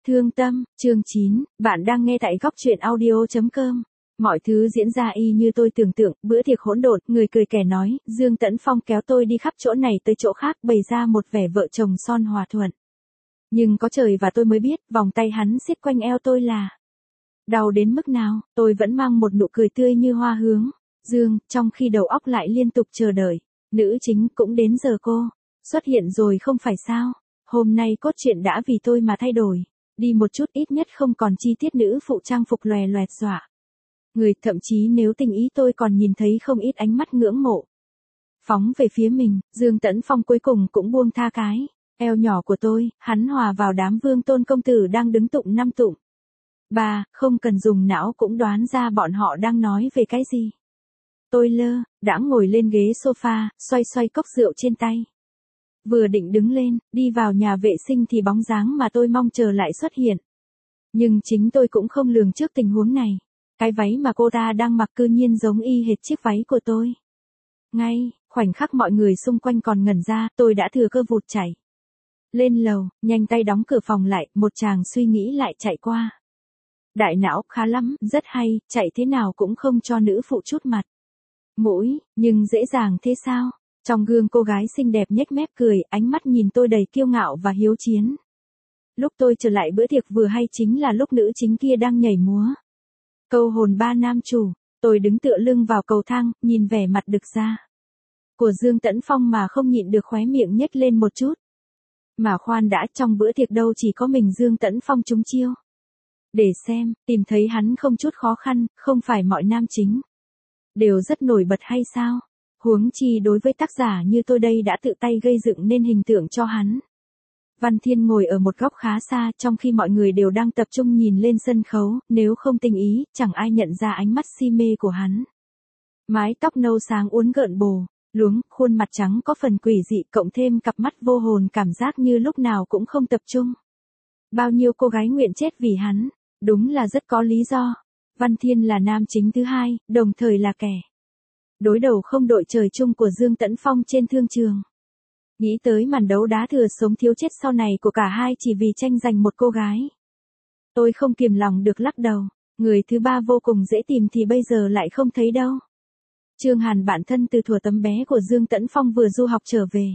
Thương tâm, chương 9, bạn đang nghe tại góc truyện audio.com. Mọi thứ diễn ra y như tôi tưởng tượng, bữa tiệc hỗn độn, người cười kẻ nói, Dương Tấn Phong kéo tôi đi khắp chỗ này tới chỗ khác, bày ra một vẻ vợ chồng son hòa thuận. Nhưng có trời và tôi mới biết, vòng tay hắn siết quanh eo tôi là đau đến mức nào. Tôi vẫn mang một nụ cười tươi như hoa hướng dương, trong khi đầu óc lại liên tục chờ đợi. Nữ chính cũng đến giờ cô xuất hiện rồi không phải sao? Hôm nay cốt truyện đã vì tôi mà thay đổi. Đi một chút, ít nhất không còn chi tiết nữ phụ trang phục lòe loẹt dọa người, thậm chí nếu tình ý tôi còn nhìn thấy không ít ánh mắt ngưỡng mộ phóng về phía mình. Dương Tấn Phong cuối cùng cũng buông tha cái eo nhỏ của tôi, hắn hòa vào đám vương tôn công tử đang đứng tụng năm tụng ba, không cần dùng não cũng đoán ra bọn họ đang nói về cái gì. Tôi lơ đãng ngồi lên ghế sofa, xoay xoay cốc rượu trên tay. Vừa định đứng lên, đi vào nhà vệ sinh thì bóng dáng mà tôi mong chờ lại xuất hiện. Nhưng chính tôi cũng không lường trước tình huống này. Cái váy mà cô ta đang mặc cư nhiên giống y hệt chiếc váy của tôi. Ngay, khoảnh khắc mọi người xung quanh còn ngẩn ra, tôi đã thừa cơ vụt chạy lên lầu, nhanh tay đóng cửa phòng lại, một chàng suy nghĩ lại chạy qua. Đại não, khá lắm, rất hay, chạy thế nào cũng không cho nữ phụ chút mặt mũi, nhưng dễ dàng thế sao? Trong gương cô gái xinh đẹp nhếch mép cười, ánh mắt nhìn tôi đầy kiêu ngạo và hiếu chiến. Lúc tôi trở lại bữa tiệc vừa hay chính là lúc nữ chính kia đang nhảy múa câu hồn ba nam chủ. Tôi đứng tựa lưng vào cầu thang, nhìn vẻ mặt đực ra của Dương Tấn Phong mà không nhịn được khóe miệng nhếch lên một chút. Mà khoan đã, trong bữa tiệc đâu chỉ có mình Dương Tấn Phong trúng chiêu. Để xem, tìm thấy hắn không chút khó khăn, không phải mọi nam chính đều rất nổi bật hay sao? Huống chi đối với tác giả như tôi đây đã tự tay gây dựng nên hình tượng cho hắn. Văn Thiên ngồi ở một góc khá xa, trong khi mọi người đều đang tập trung nhìn lên sân khấu, nếu không tinh ý, chẳng ai nhận ra ánh mắt si mê của hắn. Mái tóc nâu sáng uốn gợn bồ, luống, khuôn mặt trắng có phần quỷ dị, cộng thêm cặp mắt vô hồn, cảm giác như lúc nào cũng không tập trung. Bao nhiêu cô gái nguyện chết vì hắn, đúng là rất có lý do. Văn Thiên là nam chính thứ hai, đồng thời là kẻ đối đầu không đội trời chung của Dương Tấn Phong trên thương trường. Nghĩ tới màn đấu đá thừa sống thiếu chết sau này của cả hai chỉ vì tranh giành một cô gái, tôi không kiềm lòng được lắc đầu. Người thứ ba vô cùng dễ tìm thì bây giờ lại không thấy đâu. Trương Hàn, bạn thân từ thuở tấm bé của Dương Tấn Phong vừa du học trở về.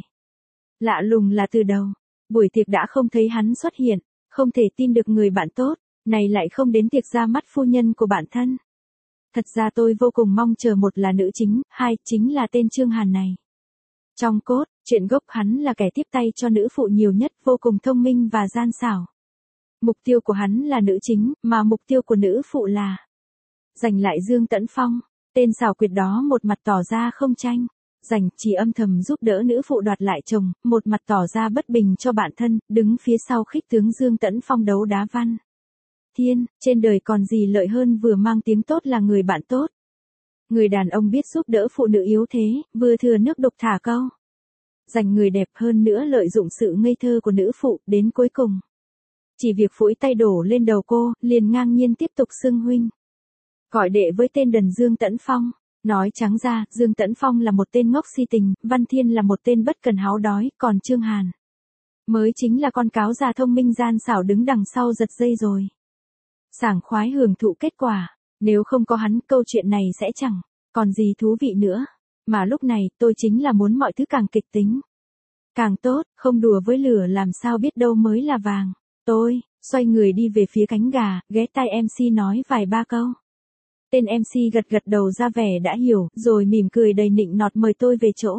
Lạ lùng là từ đầu buổi tiệc đã không thấy hắn xuất hiện, không thể tin được người bạn tốt này lại không đến tiệc ra mắt phu nhân của bản thân. Thật ra tôi vô cùng mong chờ, một là nữ chính, hai chính là tên Trương Hàn này. Trong cốt truyện gốc hắn là kẻ tiếp tay cho nữ phụ nhiều nhất, vô cùng thông minh và gian xảo. Mục tiêu của hắn là nữ chính, mà mục tiêu của nữ phụ là giành lại Dương Tấn Phong. Tên xảo quyệt đó một mặt tỏ ra không tranh giành, chỉ âm thầm giúp đỡ nữ phụ đoạt lại chồng, một mặt tỏ ra bất bình cho bản thân, đứng phía sau khích tướng Dương Tấn Phong đấu đá Văn Thiên. Trên đời còn gì lợi hơn vừa mang tiếng tốt là người bạn tốt. Người đàn ông biết giúp đỡ phụ nữ yếu thế, vừa thừa nước đục thả câu giành người đẹp, hơn nữa lợi dụng sự ngây thơ của nữ phụ, đến cuối cùng chỉ việc phủi tay đổ lên đầu cô, liền ngang nhiên tiếp tục xưng huynh gọi đệ với tên đần Dương Tấn Phong. Nói trắng ra, Dương Tấn Phong là một tên ngốc si tình, Văn Thiên là một tên bất cần háo đói, còn Trương Hàn mới chính là con cáo già thông minh gian xảo đứng đằng sau giật dây rồi sảng khoái hưởng thụ kết quả. Nếu không có hắn, câu chuyện này sẽ chẳng còn gì thú vị nữa. Mà lúc này, tôi chính là muốn mọi thứ càng kịch tính càng tốt, không đùa với lửa làm sao biết đâu mới là vàng. Tôi xoay người đi về phía cánh gà, ghé tai MC nói vài ba câu. Tên MC gật gật đầu ra vẻ đã hiểu, rồi mỉm cười đầy nịnh nọt mời tôi về chỗ.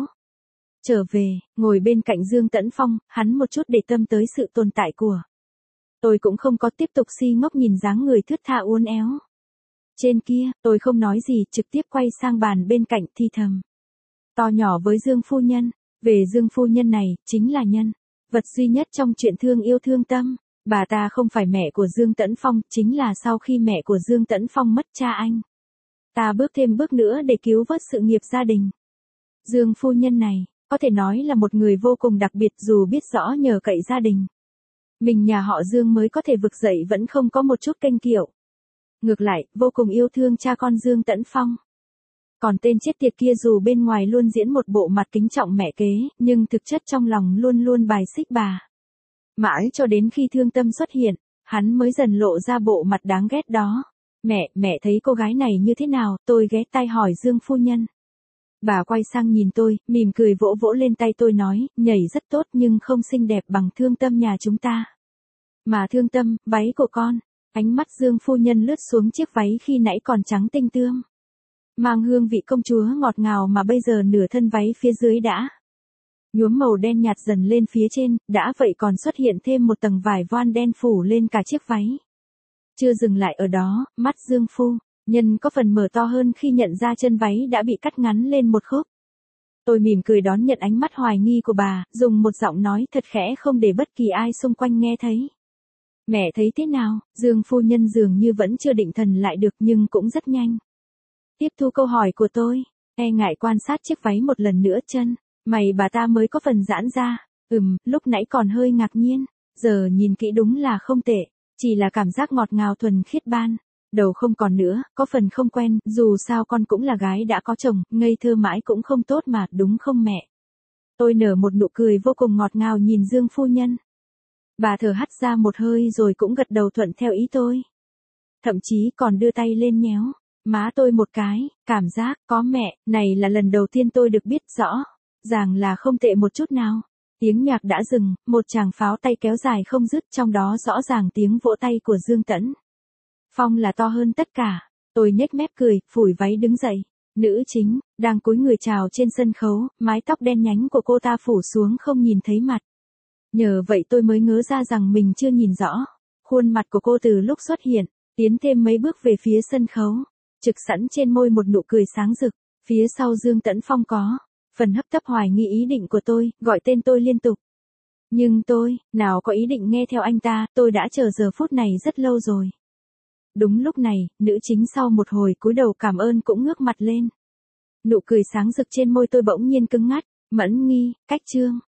Trở về, ngồi bên cạnh Dương Tấn Phong, hắn một chút để tâm tới sự tồn tại của tôi cũng không có, tiếp tục si ngốc nhìn dáng người thướt tha uốn éo trên kia. Tôi không nói gì, trực tiếp quay sang bàn bên cạnh thi thầm to nhỏ với Dương phu nhân. Về Dương phu nhân này, chính là nhân vật duy nhất trong chuyện thương yêu thương tâm. Bà ta không phải mẹ của Dương Tấn Phong, chính là sau khi mẹ của Dương Tấn Phong mất cha anh ta bước thêm bước nữa để cứu vớt sự nghiệp gia đình. Dương phu nhân này, có thể nói là một người vô cùng đặc biệt, dù biết rõ nhờ cậy gia đình mình nhà họ Dương mới có thể vực dậy vẫn không có một chút kênh kiệu. Ngược lại, vô cùng yêu thương cha con Dương Tấn Phong. Còn tên chết tiệt kia dù bên ngoài luôn diễn một bộ mặt kính trọng mẹ kế, nhưng thực chất trong lòng luôn luôn bài xích bà. Mãi cho đến khi thương tâm xuất hiện, hắn mới dần lộ ra bộ mặt đáng ghét đó. Mẹ thấy cô gái này như thế nào, tôi ghé tai hỏi Dương phu nhân. Bà quay sang nhìn tôi, mỉm cười vỗ vỗ lên tay tôi nói, nhảy rất tốt nhưng không xinh đẹp bằng Thương Tâm nhà chúng ta. Mà Thương Tâm, váy của con. Ánh mắt Dương phu nhân lướt xuống chiếc váy khi nãy còn trắng tinh tươm. Mang hương vị công chúa ngọt ngào mà bây giờ nửa thân váy phía dưới đã nhuốm màu đen nhạt dần lên phía trên, đã vậy còn xuất hiện thêm một tầng vải voan đen phủ lên cả chiếc váy. Chưa dừng lại ở đó, mắt Dương phu nhân có phần mở to hơn khi nhận ra chân váy đã bị cắt ngắn lên một khúc. Tôi mỉm cười đón nhận ánh mắt hoài nghi của bà, dùng một giọng nói thật khẽ không để bất kỳ ai xung quanh nghe thấy. Mẹ thấy thế nào? Dương phu nhân dường như vẫn chưa định thần lại được nhưng cũng rất nhanh tiếp thu câu hỏi của tôi. E ngại quan sát chiếc váy một lần nữa, chân mày bà ta mới có phần giãn ra. Lúc nãy còn hơi ngạc nhiên, giờ nhìn kỹ đúng là không tệ, chỉ là cảm giác ngọt ngào thuần khiết ban đầu không còn nữa, có phần không quen, dù sao con cũng là gái đã có chồng, ngây thơ mãi cũng không tốt mà, đúng không mẹ? Tôi nở một nụ cười vô cùng ngọt ngào nhìn Dương phu nhân. Bà thở hắt ra một hơi rồi cũng gật đầu thuận theo ý tôi. Thậm chí còn đưa tay lên nhéo má tôi một cái, cảm giác, có mẹ, này là lần đầu tiên tôi được biết rõ ràng là không tệ một chút nào. Tiếng nhạc đã dừng, một tràng pháo tay kéo dài không dứt, trong đó rõ ràng tiếng vỗ tay của Dương Tẫn Phong là to hơn tất cả. Tôi nhếch mép cười, phủi váy đứng dậy. Nữ chính, đang cúi người chào trên sân khấu, mái tóc đen nhánh của cô ta phủ xuống không nhìn thấy mặt. Nhờ vậy tôi mới ngớ ra rằng mình chưa nhìn rõ khuôn mặt của cô từ lúc xuất hiện, tiến thêm mấy bước về phía sân khấu. Trực sẵn trên môi một nụ cười sáng rực, phía sau Dương Tẫn Phong có phần hấp tấp hoài nghi ý định của tôi, gọi tên tôi liên tục. Nhưng tôi, nào có ý định nghe theo anh ta, tôi đã chờ giờ phút này rất lâu rồi. Đúng lúc này, nữ chính sau một hồi cúi đầu cảm ơn cũng ngước mặt lên. Nụ cười sáng rực trên môi tôi bỗng nhiên cứng ngắt, Mẫn Nghi, Cách Trương.